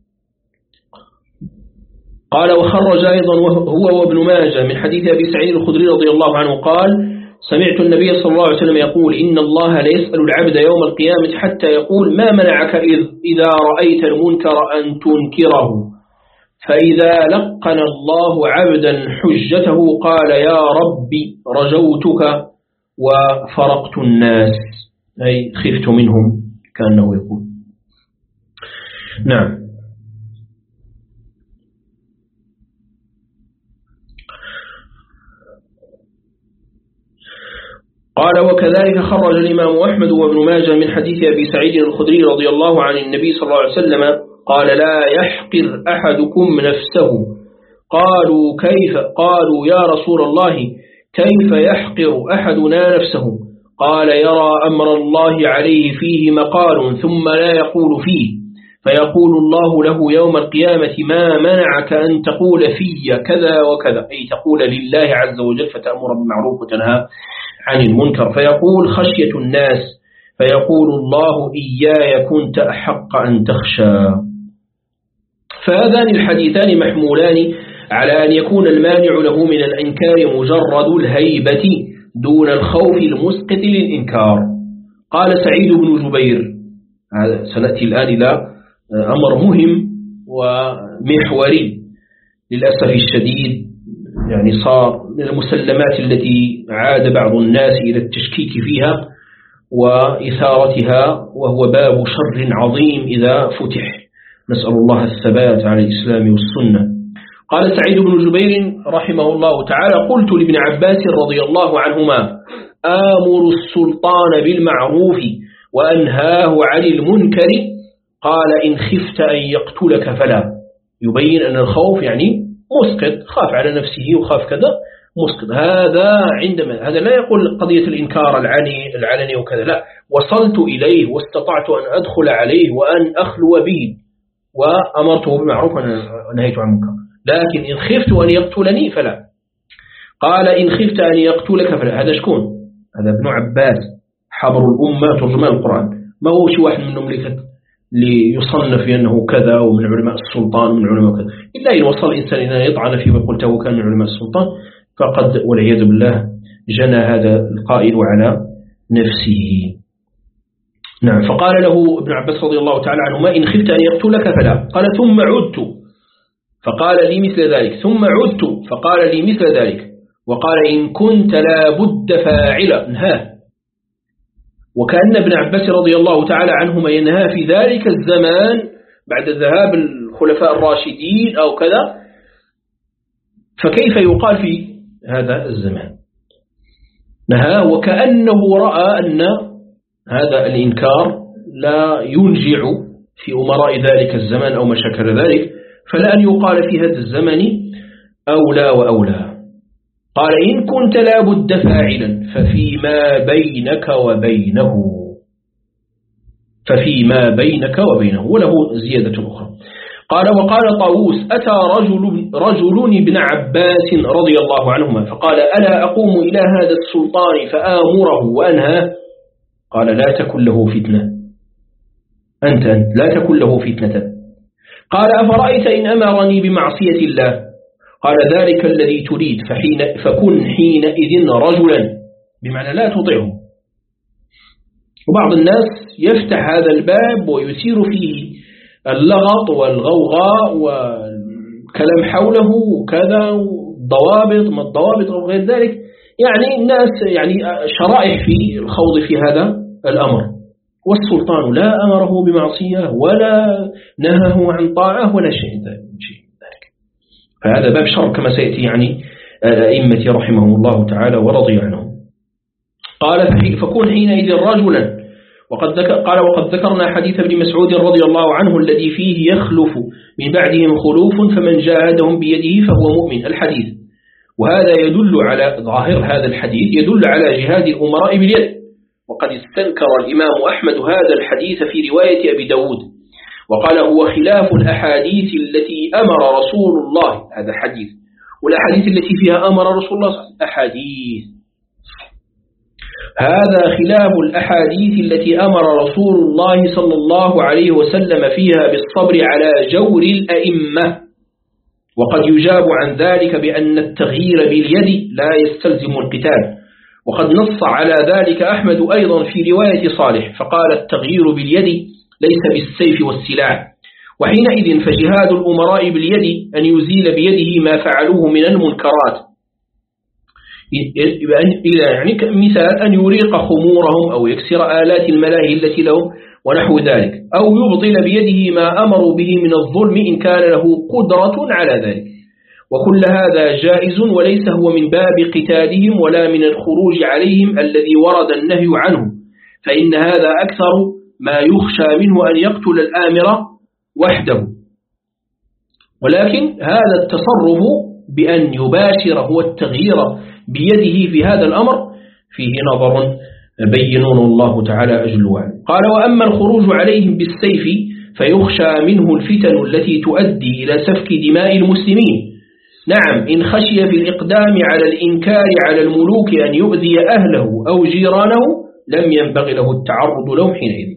قال وخرج أيضا هو وابن ماجه من حديث أبي سعيد الخدري رضي الله عنه قال سمعت النبي صلى الله عليه وسلم يقول إن الله لا يسأل العبد يوم القيامة حتى يقول ما منعك إذا رأيت المنكر أن تنكره، فإذا لقن الله عبدا حجته قال يا ربي رجوتك وفرقت الناس، أي خفت منهم كأنه يقول. نعم. قال وكذلك خرج الإمام أحمد وابن ماجه من حديث أبي سعيد الخدري رضي الله عن النبي صلى الله عليه وسلم قال لا يحقر أحدكم نفسه. قالوا كيف؟ قالوا يا رسول الله كيف يحقر أحدنا نفسه؟ قال يرى أمر الله عليه فيه مقال ثم لا يقول فيه، فيقول الله له يوم القيامة ما منعك أن تقول في كذا وكذا، أي تقول لله عز وجل فتأمر بالمعروف وتنهى عن المنكر، فيقول خشية الناس، فيقول الله إياي كنت أحق أن تخشى. فهذان الحديثان محمولان على أن يكون المانع له من الإنكار مجرد الهيبة دون الخوف المسقط للإنكار. قال سعيد بن جبير، سنأتي الآن إلى أمر مهم ومحوري للأسف الشديد، يعني صار من المسلمات التي عاد بعض الناس إلى التشكيك فيها وإثارتها، وهو باب شر عظيم إذا فتح، نسأل الله الثبات على الإسلام والسنة. قال سعيد بن جبير رحمه الله تعالى قلت لابن عباس رضي الله عنهما آمر السلطان بالمعروف وأنهاه عن المنكر؟ قال إن خفت أن يقتلك فلا. يبين أن الخوف يعني مسقط، خاف على نفسه وخاف كذا مسقط. هذا عندما هذا لا يقول قضية الإنكار العلني العلني وكذا، لا، وصلت إليه واستطعت أن أدخل عليه وأن أخلو به وأمرته بالمعروف ونهيته عن المنكر، لكن إن خفت أن يقتلني فلا. قال إن خفت أن يقتلك فلا. هذا شكون؟ هذا ابن عباس حبر الأمة ترجمان القرآن، ما هو شي واحد منهم ليصنف أنه كذا ومن علماء السلطان ومن علماء كذا، إلا إن وصل الإنسان إلى يطعن فيه ويقول هو كان من علماء السلطان فقد والعياذ بالله جنى هذا القائل على نفسه. نعم. فقال له ابن عباس رضي الله تعالى عنهما إن خفت أن يقتلك فلا. قال ثم عدت فقال لي مثل ذلك، ثم عدت فقال لي مثل ذلك، وقال إن كنت لا بد فاعلا نهاه. وكأن ابن عباس رضي الله تعالى عنهما ينهى في ذلك الزمان بعد ذهاب الخلفاء الراشدين أو كذا، فكيف يقال في هذا الزمان نهى؟ وكأنه رأى أن هذا الإنكار لا ينجع في أمراء ذلك الزمان أو ما شكل ذلك، فلا أن يقال في هذا الزمن أولى وأولى. قال إن كنت لا بد فاعلا ففيما بينك وبينه، ففيما بينك وبينه، وله زيادة أخرى. قال وقال طاووس أتى رجل, رجل ابن عباس رضي الله عنهما فقال ألا أقوم إلى هذا السلطان فآمره وأنهاه؟ قال لا تكن له فتنة، أنت, أنت لا تكن له فتنة. قال أفرأيت إن أمرني بمعصية الله؟ قال ذلك الذي تريد فحين فكن حينئذ رجلا، بمعنى لا تطيعه. وبعض الناس يفتح هذا الباب ويثير فيه اللغط والغوغاء والكلام حوله وكذا والضوابط ما الضوابط أو غير ذلك، يعني الناس يعني شرائح في الخوض في هذا الأمر، والسلطان لا أمره بمعصية ولا نهاه عن طاعة ولا شيء ذلك. فهذا باب شر كما سيأتي يعني الأئمة رحمهم الله تعالى ورضي عنهم. قال فكون حينئذ رجلا، وقد ذكر قال وقد ذكرنا حديث ابن مسعود رضي الله عنه الذي فيه يخلف من بعدهم خلوف فمن جاهدهم بيده فهو مؤمن الحديث. وهذا يدل على ظاهر هذا الحديث يدل على جهاد الأمراء باليد. وقد استنكر الإمام أحمد هذا الحديث في رواية أبي داود وقال هو خلاف الأحاديث التي أمر رسول الله، هذا حديث، والأحاديث التي فيها أمر رسول الله أحاديث، هذا خلاف الأحاديث التي أمر رسول الله صلى الله عليه وسلم فيها بالصبر على جور الأئمة. وقد يجاب عن ذلك بأن التغيير باليد لا يستلزم القتال، وقد نص على ذلك أحمد أيضا في رواية صالح فقال التغيير باليد ليس بالسيف والسلاح. وحينئذ فجهاد الأمراء باليد أن يزيل بيده ما فعلوه من المنكرات، يعني مثال أن يريق خمورهم أو يكسر آلات الملاهي التي لهم ونحو ذلك، أو يبطل بيده ما أمروا به من الظلم إن كان له قدرة على ذلك. وكل هذا جائز وليس هو من باب قتالهم ولا من الخروج عليهم الذي ورد النهي عنه، فإن هذا أكثر ما يخشى منه أن يقتل الآمر وحده. ولكن هذا التصرف بأن يباشر هو التغيير بيده في هذا الأمر فيه نظر بينون الله تعالى أجل وعلا. قال وأما الخروج عليهم بالسيف فيخشى منه الفتن التي تؤدي إلى سفك دماء المسلمين. نعم إن خشي في الإقدام على الإنكار على الملوك أن يؤذي أهله أو جيرانه لم ينبغي له التعرض لهم حينئذ.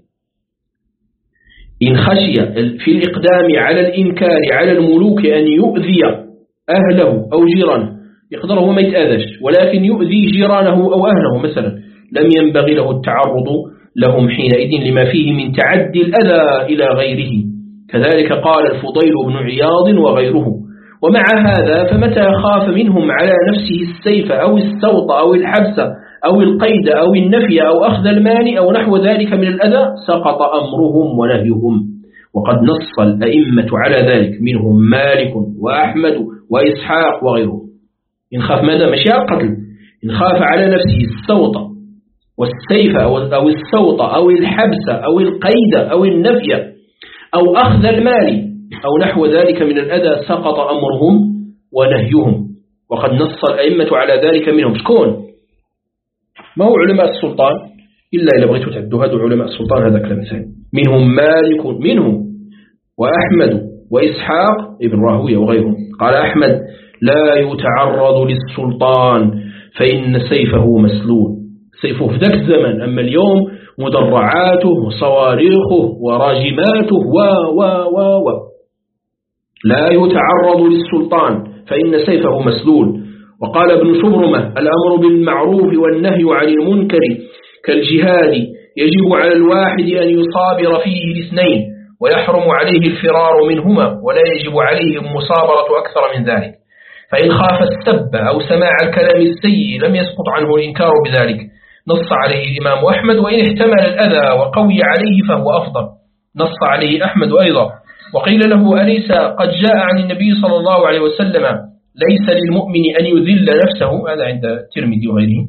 إن خشي في الإقدام على الإنكار على الملوك أن يؤذي أهله أو جيرانه، يقدر هو ما يتآذش ولكن يؤذي جيرانه أو أهله مثلا، لم ينبغي له التعرض لهم حينئذ لما فيه من تعدي الأذى إلى غيره. كذلك قال الفضيل بن عياض وغيره. ومع هذا فمتى خاف منهم على نفسه السيف أو السوط أو الحبس أو القيد أو النفي أو أخذ المال أو نحو ذلك من الأذى سقط أمرهم ونهيهم. وقد نص الأئمة على ذلك منهم مالك وأحمد وإسحاق وغيره. إن خاف ماذا؟ مشياء قتل. إن خاف على نفسه السوط والسيف أو السوط أو الحبس أو القيد أو النفي أو أخذ المال أو نحو ذلك من الأذى سقط أمرهم ونهيهم. وقد نص الأئمة على ذلك منهم شكون؟ ما هو علماء السلطان إلا إذا بغيتوا تعدوا هذا علماء السلطان هذا كلام ثاني. منهم مالك منهم وأحمد وإسحاق ابن راهويه وغيرهم. قال أحمد لا يتعرض للسلطان فإن سيفه مسلول. سيفه في ذاك الزمن، أما اليوم مدرعاته وصواريخه وراجماته و و و و لا يتعرض للسلطان فإن سيفه مسلول. وقال ابن شبرمة الأمر بالمعروف والنهي عن المنكر كالجهاد يجب على الواحد أن يصابر فيه الاثنين ويحرم عليه الفرار منهما ولا يجب عليه المصابرة أكثر من ذلك. فإن خاف السب أو سماع الكلام السيء لم يسقط عنه الإنكار بذلك، نص عليه الإمام أحمد. وإن احتمل الأذى وقوي عليه فهو أفضل، نص عليه أحمد أيضا. وقيل له أليس قد جاء عن النبي صلى الله عليه وسلم ليس للمؤمن أن يذل نفسه، هذا عند الترمذي وغيره،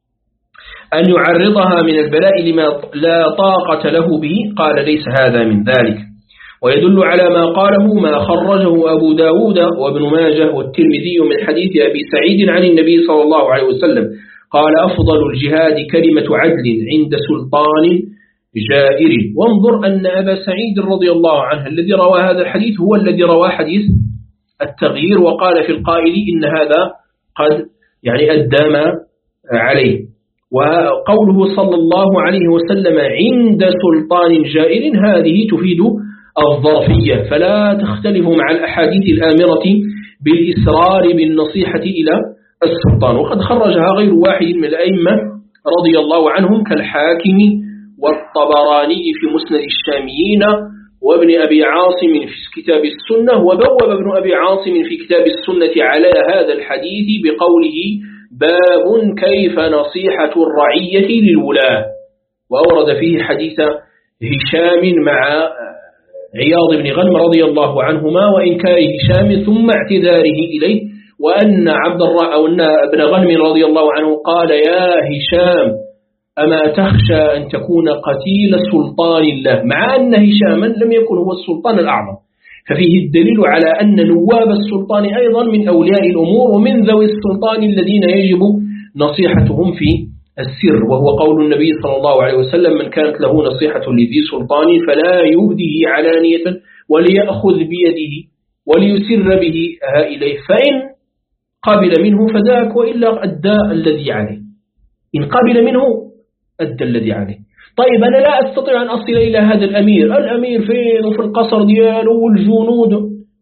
أن يعرضها من البلاء لما لا طاقة له به؟ قال ليس هذا من ذلك. ويدل على ما قاله ما خرجه أبو داود وابن ماجه والترمذي من حديث أبي سعيد عن النبي صلى الله عليه وسلم قال أفضل الجهاد كلمة عدل عند سلطان جائر. وانظر أن أبا سعيد رضي الله عنه الذي روى هذا الحديث هو الذي روى حديث التغيير، وقال في القائل إن هذا قد يعني أدام عليه. وقوله صلى الله عليه وسلم عند سلطان جائر هذه تفيد الظرفية، فلا تختلف مع الأحاديث الآمرة بالإسرار بالنصيحة إلى السلطان. وقد خرجها غير واحد من الأئمة رضي الله عنهم كالحاكم والطبراني في مسند الشاميين وابن أبي عاصم في كتاب السنة. وبوب ابن أبي عاصم في كتاب السنة على هذا الحديث بقوله باب كيف نصيحة الرعية للولاة، وأورد فيه حديث هشام مع عياض بن غنم رضي الله عنهما وإنكار هشام ثم اعتذاره إليه، وأن عبد الر... أو أن ابن غنم رضي الله عنه قال يا هشام أما تخشى أن تكون قتيل سلطان الله، مع أن هشاما لم يكن هو السلطان الأعظم. ففيه الدليل على أن نواب السلطان أيضا من أولياء الأمور ومن ذوي السلطان الذين يجب نصيحتهم في السر، وهو قول النبي صلى الله عليه وسلم من كانت له نصيحة لذي سلطان فلا يبديه علانية وليأخذ بيده وليسر به إليه، فإن قبل منه فذاك وإلا أدى الذي عليه، إن قبل منه أدى الذي عليه. طيب أنا لا أستطيع أن أصل إلى هذا الأمير، الأمير فين وفي القصر دياله والجنود،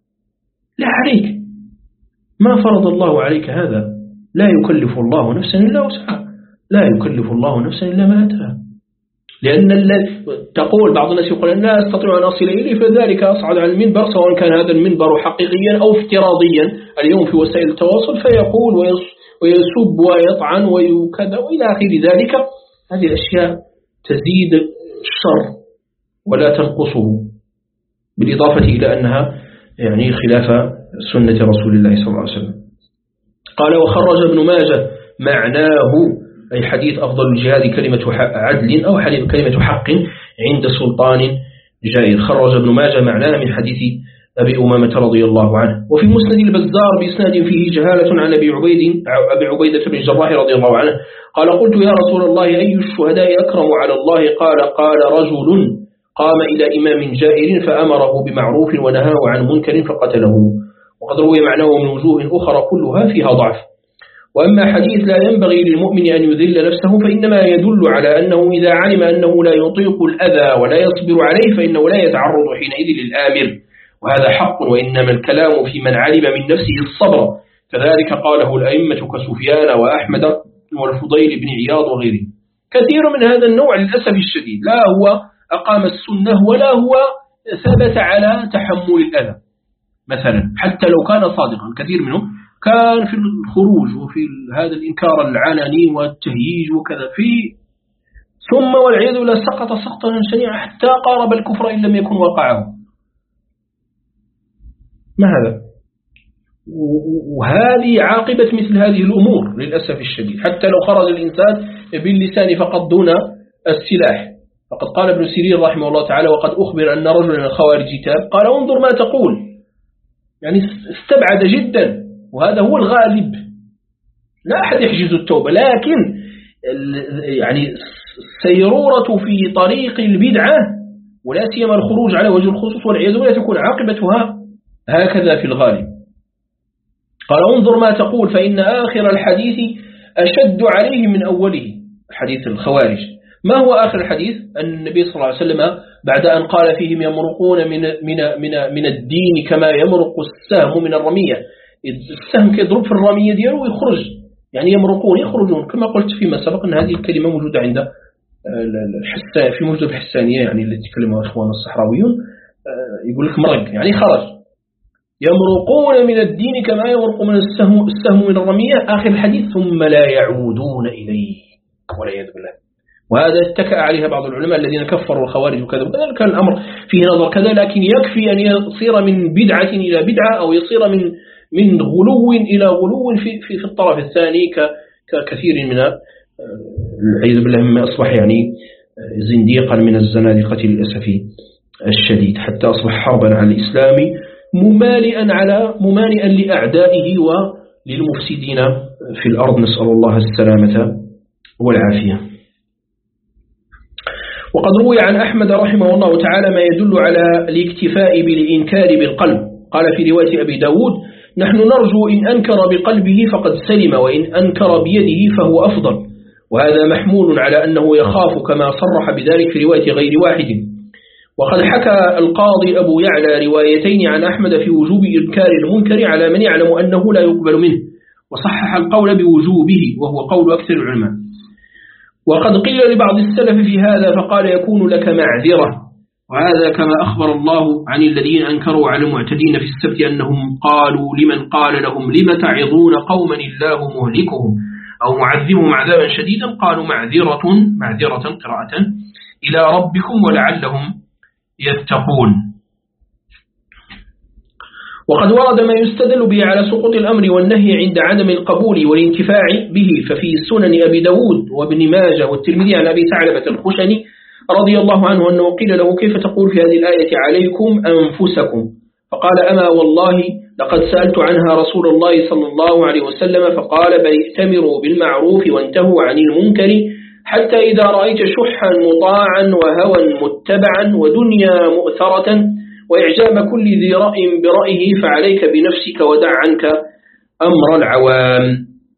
لا عليك، ما فرض الله عليك هذا، لا يكلف الله نفسا إلا وسعها، لا يكلف الله نفسا إلا ما أتاها. لأن تقول بعض الناس يقول أن لا أستطيع أن أصل إليه فذلك أصعد على المنبر، سواء كان هذا المنبر حقيقيا أو افتراضيا اليوم في وسائل التواصل، فيقول ويسب ويطعن ويكذا وإلى آخر ذلك. هذه الأشياء تزيد الشر ولا تنقصه، بالإضافة إلى أنها يعني خلاف سنة رسول الله صلى الله عليه وسلم. قال وخرج ابن ماجه معناه أي حديث أفضل الجهاد كلمة عدل أو حديث كلمة حق عند سلطان جائر. خرج ابن ماجه معناه من حديث أبي أمامة رضي الله عنه. وفي مسند البزار بإسناد فيه جهالة عن أبي عبيد أبي عبيدة بن الجراح رضي الله عنه قال قلت يا رسول الله أي الشهداء أكرم على الله؟ قال قال رجل قام إلى إمام جائر فأمره بمعروف ونهاه عن منكر فقتله. وقد روي معناه من وجوه أخرى كلها فيها ضعف. وأما حديث لا ينبغي للمؤمن أن يذل نفسه فإنما يدل على أنه إذا علم أنه لا يطيق الأذى ولا يصبر عليه فإنه لا يتعرض حينئذ للآمر، وهذا حق، وإنما الكلام في من علم من نفسه الصبر، كذلك قاله الأئمة كسفيان وأحمد والفضيل بن عياض وغيره. كثير من هذا النوع للأسف الشديد لا هو أقام السنة ولا هو ثبت على تحمل الأذى مثلا، حتى لو كان صادقا. كثير منه كان في الخروج وفي هذا الإنكار العلني والتهييج وكذا، في ثم والعياذ بالله سقط سقطا شنيعا حتى قارب الكفر إن لم يكن وقعه. ما هذا؟ وهذه عاقبة مثل هذه الأمور للأسف الشديد، حتى لو خرج الإنسان باللسان فقط دون السلاح. فقد قال ابن سيرين رحمه الله تعالى وقد أخبر أن رجلا من الخوارج تاب قال انظر ما تقول، يعني استبعد جدا، وهذا هو الغالب، لا أحد يحجز التوبة، لكن يعني السيرورة في طريق البدعة ولا سيما الخروج على وجه الخصوص والعياذ بالله تكون عاقبتها هكذا في الغالب. قال انظر ما تقول فإن آخر الحديث أشد عليه من أوله، حديث الخوارج. ما هو آخر الحديث؟ أن النبي صلى الله عليه وسلم بعد أن قال فيهم يمرقون من من من من الدين كما يمرق السهم من الرمية، السهم كيضرب في الرمية دياله ويخرج، يعني يمرقون يخرجون، كما قلت فيما سبق أن هذه الكلمة موجودة عند الحسان في موجود الحسانية، يعني التي تكلمها إخواننا الصحراويون، يقول لك مرق يعني خرج. يمرقون من الدين كما يمرق من السهم السهم من الرمية، آخر الحديث ثم لا يعودون إليه والعياذ بالله. وهذا اتكأ عليها بعض العلماء الذين كفروا الخوارج وكذا وكذا، كان الأمر فيه نظر كذا، لكن يكفي أن يصير من بدعة إلى بدعة أو يصير من من غلو إلى غلو في في, في الطرف الثاني ككثير من العياذ بالله مما أصبح يعني زنديقا من الزنادقة للأسف الشديد، حتى أصبح حربا على الإسلام ممالئا على ممالئا لأعدائه وللمفسدين في الأرض، نسأل الله السلامة والعافية. وقد روي عن أحمد رحمه الله تعالى ما يدل على الاكتفاء بالإنكار بالقلب. قال في رواية أبي داود نحن نرجو إن أنكر بقلبه فقد سلم وإن أنكر بيده فهو أفضل، وهذا محمول على أنه يخاف كما صرح بذلك في رواية غير واحد. وقد حكى القاضي أبو يعلى روايتين عن أحمد في وجوب إنكار المنكر على من يعلم أنه لا يقبل منه، وصحح القول بوجوبه وهو قول أكثر العلماء. وقد قيل لبعض السلف في هذا فقال يكون لك معذرة، وهذا كما أخبر الله عن الذين أنكروا على المعتدين في السبت أنهم قالوا لمن قال لهم لم تعظون قوما الله مهلكهم أو معذبهم عذابا شديدا قالوا معذرة معذرة قراءة إلى ربكم ولعلهم يتقون. وقد ورد ما يستدل به على سقوط الأمر والنهي عند عدم القبول والانتفاع به، ففي سنن أبي داود وابن ماجه والترمذي عن أبي ثعلبة الخشني رضي الله عنه أنه قيل له: كيف تقول في هذه الآية عليكم أنفسكم؟ فقال: أما والله لقد سألت عنها رسول الله صلى الله عليه وسلم فقال: بل ائتمروا بالمعروف وانتهوا عن المنكر، حتى إذا رأيت شحا مطاعا وهوى متبعا ودنيا مؤثرة وإعجاب كل ذي رأي برأيه فعليك بنفسك ودع عنك أمر العوام.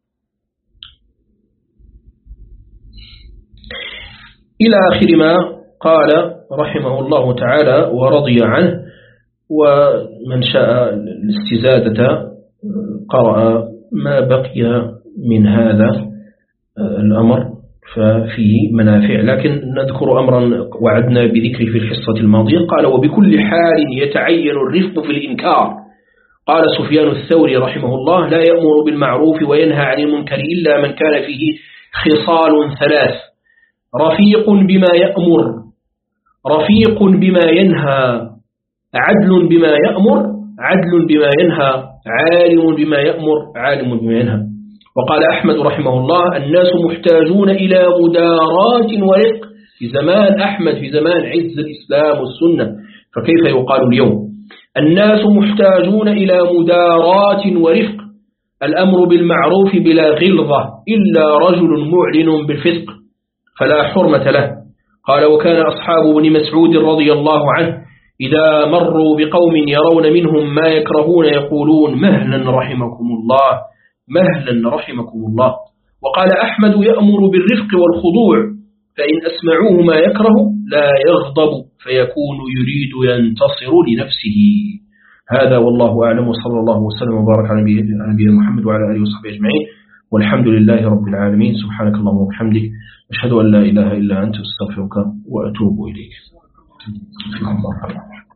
إلى آخر ما قال رحمه الله تعالى ورضي عنه. ومن شاء الاستزادة قرأ ما بقي من هذا الأمر ففيه منافع، لكن نذكر أمرا وعدنا بذكره في الحصة الماضية. قال: وبكل حال يتعين الرفق في الإنكار. قال سفيان الثوري رحمه الله: لا يأمر بالمعروف وينهى عن المنكر إلا من كان فيه خصال ثلاث: رفيق بما يأمر، رفيق بما ينهى، عدل بما يأمر، عدل بما ينهى، عالم بما يأمر، عالم بما ينهى. وقال أحمد رحمه الله: الناس محتاجون إلى مدارات ورفق. في زمان أحمد، في زمان عز الإسلام والسنة، فكيف يقال اليوم؟ الناس محتاجون إلى مدارات ورفق، الأمر بالمعروف بلا غلظة إلا رجل معلن بالفسق فلا حرمة له. قال: وكان أصحاب ابن مسعود رضي الله عنه إذا مروا بقوم يرون منهم ما يكرهون يقولون: مهلا رحمكم الله، مهلا رحمكم الله. وقال أحمد: يأمر بالرفق والخضوع، فإن أسمعوه ما يكره لا يغضب فيكون يريد ينتصر لنفسه. هذا والله أعلم، وصلى الله وسلم وبارك على نبينا محمد وعلى آله وصحبه أجمعين، والحمد لله رب العالمين. سبحانك اللهم وبحمدك، أشهد أن لا إله إلا أنت، أستغفرك وأتوب إليك.